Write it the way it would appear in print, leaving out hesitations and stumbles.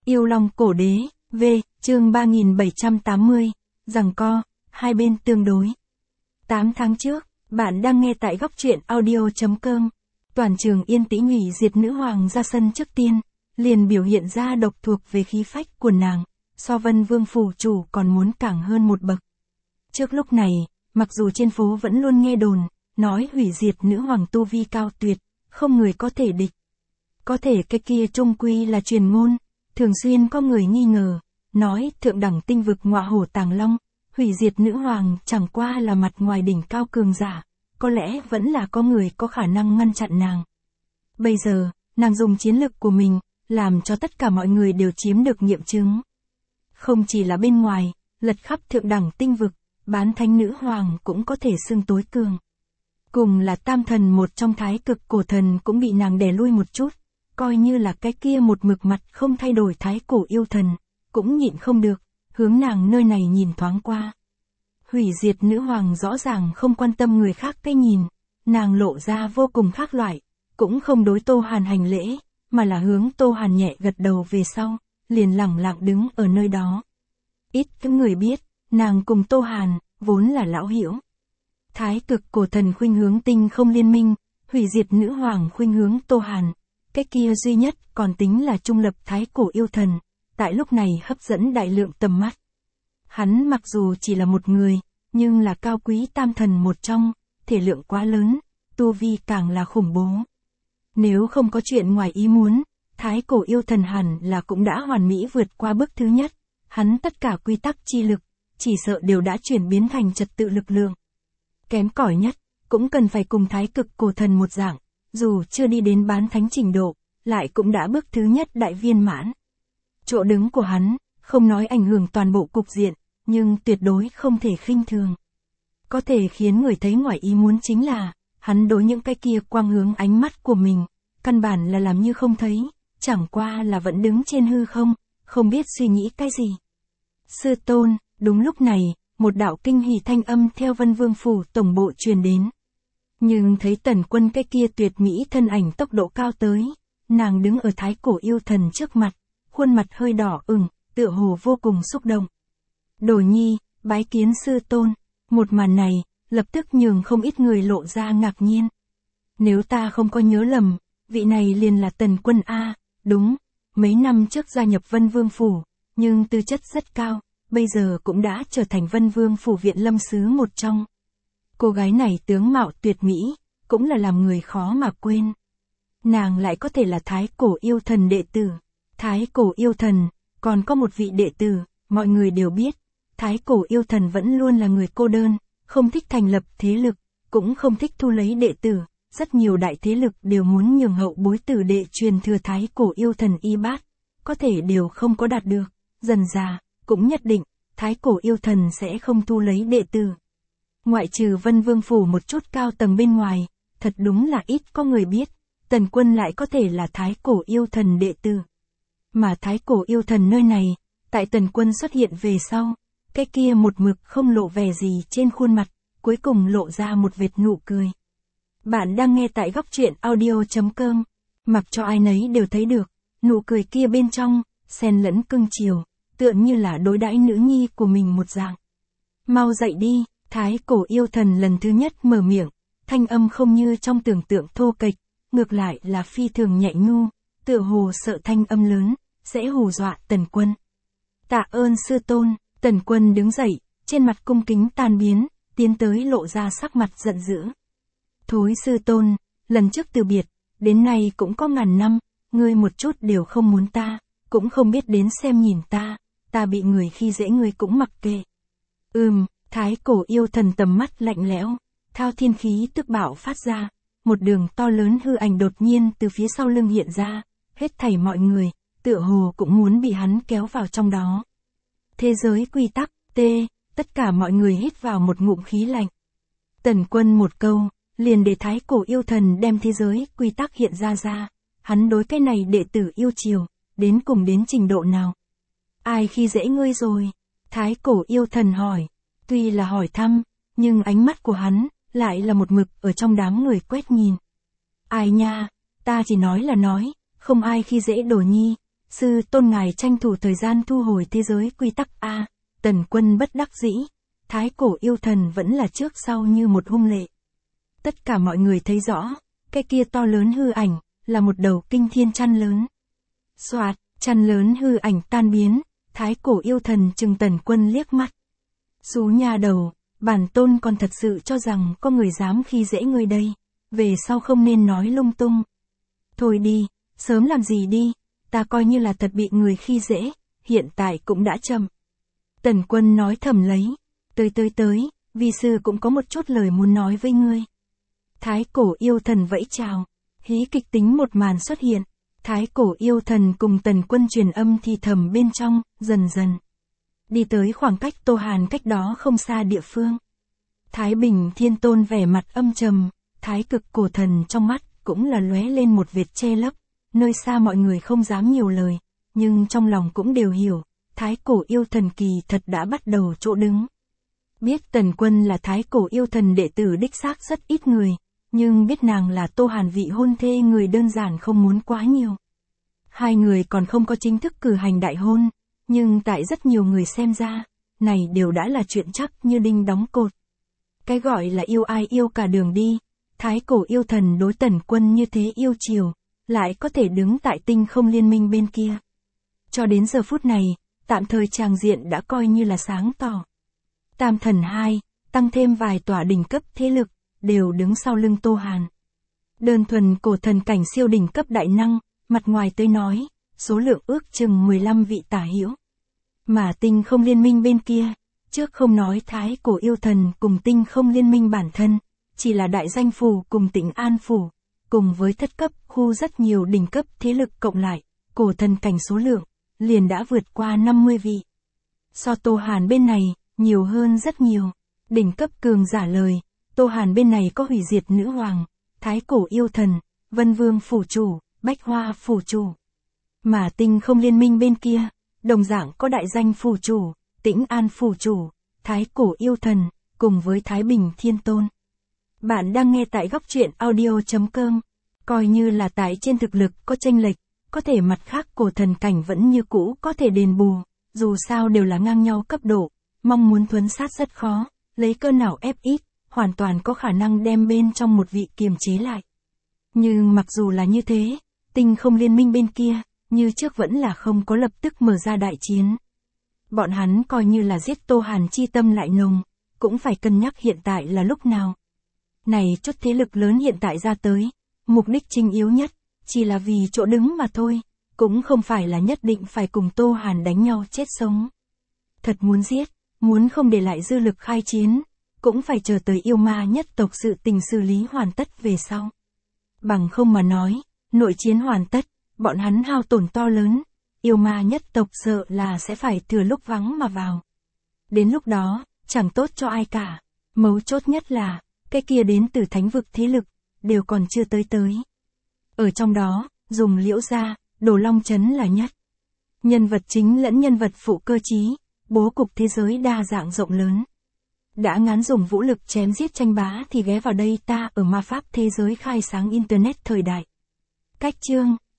Yêu Long Cổ Đế, V, chương 3780, giằng co, hai bên tương đối. 8 tháng trước, bạn đang nghe tại góc truyện audio.com. Toàn trường yên tĩnh hủy diệt nữ hoàng ra sân trước tiên, liền biểu hiện ra độc thuộc về khí phách của nàng, so Vân Vương phủ chủ còn muốn càng hơn một bậc. Trước lúc này, mặc dù trên phố vẫn luôn nghe đồn, nói hủy diệt nữ hoàng tu vi cao tuyệt, không người có thể địch. Có thể cái kia trung quy là truyền ngôn, thường xuyên có người nghi ngờ, nói thượng đẳng tinh vực ngọa hổ tàng long, hủy diệt nữ hoàng chẳng qua là mặt ngoài đỉnh cao cường giả, có lẽ vẫn là có người có khả năng ngăn chặn nàng. Bây giờ, nàng dùng chiến lực của mình, làm cho tất cả mọi người đều chiếm được nghiệm chứng. Không chỉ là bên ngoài, lật khắp thượng đẳng tinh vực, bán thánh nữ hoàng cũng có thể xưng tối cường. Cùng là tam thần một trong thái cực cổ thần cũng bị nàng đè lui một chút, coi như là cái kia một mực mặt không thay đổi thái cổ yêu thần, cũng nhịn không được, hướng nàng nơi này nhìn thoáng qua. Hủy diệt nữ hoàng rõ ràng không quan tâm người khác cái nhìn, nàng lộ ra vô cùng khác loại, cũng không đối Tô Hàn hành lễ, mà là hướng Tô Hàn nhẹ gật đầu về sau, liền lẳng lặng đứng ở nơi đó. Ít có người biết, nàng cùng Tô Hàn, vốn là lão hữu. Thái cực cổ thần khuynh hướng tinh không liên minh, hủy diệt nữ hoàng khuynh hướng Tô Hàn. Cái kia duy nhất còn tính là trung lập thái cổ yêu thần, tại lúc này hấp dẫn đại lượng tầm mắt. Hắn mặc dù chỉ là một người, nhưng là cao quý tam thần một trong, thể lượng quá lớn, tu vi càng là khủng bố. Nếu không có chuyện ngoài ý muốn, thái cổ yêu thần hẳn là cũng đã hoàn mỹ vượt qua bước thứ nhất, hắn tất cả quy tắc chi lực, chỉ sợ đều đã chuyển biến thành trật tự lực lượng. Kém cỏi nhất, cũng cần phải cùng thái cực cổ thần một dạng, dù chưa đi đến bán thánh trình độ, lại cũng đã bước thứ nhất đại viên mãn. Chỗ đứng của hắn, không nói ảnh hưởng toàn bộ cục diện, nhưng tuyệt đối không thể khinh thường. Có thể khiến người thấy ngoài ý muốn chính là, hắn đối những cái kia quang hướng ánh mắt của mình, căn bản là làm như không thấy, chẳng qua là vẫn đứng trên hư không biết suy nghĩ cái gì. Sư tôn, đúng lúc này, một đạo kinh hỉ thanh âm theo Vân Vương phủ tổng bộ truyền đến. Nhưng thấy Tần Quân cái kia tuyệt mỹ thân ảnh tốc độ cao tới, nàng đứng ở thái cổ yêu thần trước mặt, khuôn mặt hơi đỏ ửng, tựa hồ vô cùng xúc động. Đồ nhi, bái kiến sư tôn, một màn này, lập tức nhường không ít người lộ ra ngạc nhiên. Nếu ta không có nhớ lầm, vị này liền là Tần Quân A, đúng, mấy năm trước gia nhập Vân Vương phủ, nhưng tư chất rất cao, bây giờ cũng đã trở thành Vân Vương phủ viện lâm sứ một trong. Cô gái này tướng mạo tuyệt mỹ, cũng là làm người khó mà quên. Nàng lại có thể là thái cổ yêu thần đệ tử. Thái cổ yêu thần, còn có một vị đệ tử, mọi người đều biết. Thái cổ yêu thần vẫn luôn là người cô đơn, không thích thành lập thế lực, cũng không thích thu lấy đệ tử. Rất nhiều đại thế lực đều muốn nhường hậu bối tử đệ truyền thừa thái cổ yêu thần y bát, có thể đều không có đạt được. Dần dà, cũng nhất định, thái cổ yêu thần sẽ không thu lấy đệ tử. Ngoại trừ Vân Vương phủ một chút cao tầng bên ngoài, thật đúng là ít có người biết, Tần Quân lại có thể là thái cổ yêu thần đệ tử. Mà thái cổ yêu thần nơi này, tại Tần Quân xuất hiện về sau, cái kia một mực không lộ vẻ gì trên khuôn mặt, cuối cùng lộ ra một vệt nụ cười. Bạn đang nghe tại góc truyện audio.com, mặc cho ai nấy đều thấy được, nụ cười kia bên trong, xen lẫn cưng chiều, tựa như là đối đãi nữ nhi của mình một dạng. Mau dậy đi. Thái cổ yêu thần lần thứ nhất mở miệng, thanh âm không như trong tưởng tượng thô kệch, ngược lại là phi thường nhẹ nhu, tựa hồ sợ thanh âm lớn, sẽ hù dọa Tần Quân. Tạ ơn sư tôn, Tần Quân đứng dậy, trên mặt cung kính tan biến, tiến tới lộ ra sắc mặt giận dữ. Thối sư tôn, lần trước từ biệt, đến nay cũng có ngàn năm, ngươi một chút đều không muốn ta, cũng không biết đến xem nhìn ta bị người khi dễ ngươi cũng mặc kệ. Thái cổ yêu thần tầm mắt lạnh lẽo, thao thiên khí tức bạo phát ra, một đường to lớn hư ảnh đột nhiên từ phía sau lưng hiện ra, hết thảy mọi người, tựa hồ cũng muốn bị hắn kéo vào trong đó. Thế giới quy tắc, tất cả mọi người hít vào một ngụm khí lạnh. Tần Quân một câu, liền để thái cổ yêu thần đem thế giới quy tắc hiện ra, hắn đối cái này đệ tử yêu chiều, đến cùng đến trình độ nào? Ai khi dễ ngươi rồi? Thái cổ yêu thần hỏi. Tuy là hỏi thăm, nhưng ánh mắt của hắn, lại là một mực ở trong đám người quét nhìn. Ai nha, ta chỉ nói là nói, không ai khi dễ đồ nhi, sư tôn ngài tranh thủ thời gian thu hồi thế giới quy tắc a. Tần Quân bất đắc dĩ, thái cổ yêu thần vẫn là trước sau như một hung lệ. Tất cả mọi người thấy rõ, cái kia to lớn hư ảnh, là một đầu kinh thiên chăn lớn. Soạt, chăn lớn hư ảnh tan biến, thái cổ yêu thần chừng Tần Quân liếc mắt. Xú nha đầu, bản tôn còn thật sự cho rằng có người dám khi dễ ngươi đây, về sau không nên nói lung tung. Thôi đi, sớm làm gì đi, ta coi như là thật bị người khi dễ, hiện tại cũng đã chậm. Tần Quân nói thầm lấy, tới, vi sư cũng có một chút lời muốn nói với ngươi. Thái cổ yêu thần vẫy chào, hí kịch tính một màn xuất hiện, thái cổ yêu thần cùng Tần Quân truyền âm thì thầm bên trong, dần dần. Đi tới khoảng cách Tô Hàn cách đó không xa địa phương. Thái Bình Thiên Tôn vẻ mặt âm trầm, thái cực cổ thần trong mắt cũng là lóe lên một vệt che lấp, nơi xa mọi người không dám nhiều lời, nhưng trong lòng cũng đều hiểu, thái cổ yêu thần kỳ thật đã bắt đầu chỗ đứng. Biết Tần Quân là thái cổ yêu thần đệ tử đích xác rất ít người, nhưng biết nàng là Tô Hàn vị hôn thê người đơn giản không muốn quá nhiều. Hai người còn không có chính thức cử hành đại hôn, nhưng tại rất nhiều người xem ra, này đều đã là chuyện chắc như đinh đóng cột. Cái gọi là yêu ai yêu cả đường đi, thái cổ yêu thần đối Tần Quân như thế yêu chiều, lại có thể đứng tại tinh không liên minh bên kia. Cho đến giờ phút này, tạm thời tràng diện đã coi như là sáng tỏ. Tam thần 2, tăng thêm vài tòa đỉnh cấp thế lực, đều đứng sau lưng Tô Hàn. Đơn thuần cổ thần cảnh siêu đỉnh cấp đại năng, mặt ngoài tới nói, số lượng ước chừng 15 vị tả hữu. Mà tinh không liên minh bên kia, trước không nói thái cổ yêu thần cùng tinh không liên minh bản thân, chỉ là đại danh phủ cùng Tịnh An phủ, cùng với thất cấp khu rất nhiều đỉnh cấp thế lực cộng lại, cổ thần cảnh số lượng, liền đã vượt qua 50 vị. So Tô Hàn bên này, nhiều hơn rất nhiều. Đỉnh cấp cường giả lời, Tô Hàn bên này có hủy diệt nữ hoàng, thái cổ yêu thần, Vân Vương phủ chủ, Bách Hoa phủ chủ. Mà tinh không liên minh bên kia, đồng dạng có đại danh phủ chủ, Tĩnh An phủ chủ, thái cổ yêu thần, cùng với Thái Bình Thiên Tôn. Bạn đang nghe tại góc truyện audio.com, coi như là tại trên thực lực có chênh lệch, có thể mặt khác cổ thần cảnh vẫn như cũ có thể đền bù, dù sao đều là ngang nhau cấp độ, mong muốn thuấn sát rất khó, lấy cơ nào ép ít, hoàn toàn có khả năng đem bên trong một vị kiềm chế lại. Nhưng mặc dù là như thế, tinh không liên minh bên kia, như trước vẫn là không có lập tức mở ra đại chiến. Bọn hắn coi như là giết Tô Hàn chi tâm lại nồng, cũng phải cân nhắc hiện tại là lúc nào. Này chút thế lực lớn hiện tại ra tới, mục đích chính yếu nhất, chỉ là vì chỗ đứng mà thôi, cũng không phải là nhất định phải cùng Tô Hàn đánh nhau chết sống. Thật muốn giết, muốn không để lại dư lực khai chiến, cũng phải chờ tới yêu ma nhất tộc sự tình xử lý hoàn tất về sau. Bằng không mà nói, nội chiến hoàn tất, bọn hắn hao tổn to lớn, yêu ma nhất tộc sợ là sẽ phải thừa lúc vắng mà vào. Đến lúc đó, chẳng tốt cho ai cả, mấu chốt nhất là, cái kia đến từ thánh vực thế lực, đều còn chưa tới. Ở trong đó, dùng Liễu gia, Đồ Long Trấn là nhất. Nhân vật chính lẫn nhân vật phụ cơ trí, bố cục thế giới đa dạng rộng lớn. Đã ngán dùng vũ lực chém giết tranh bá thì ghé vào đây ta ở ma pháp thế giới khai sáng Internet thời đại. Cách chương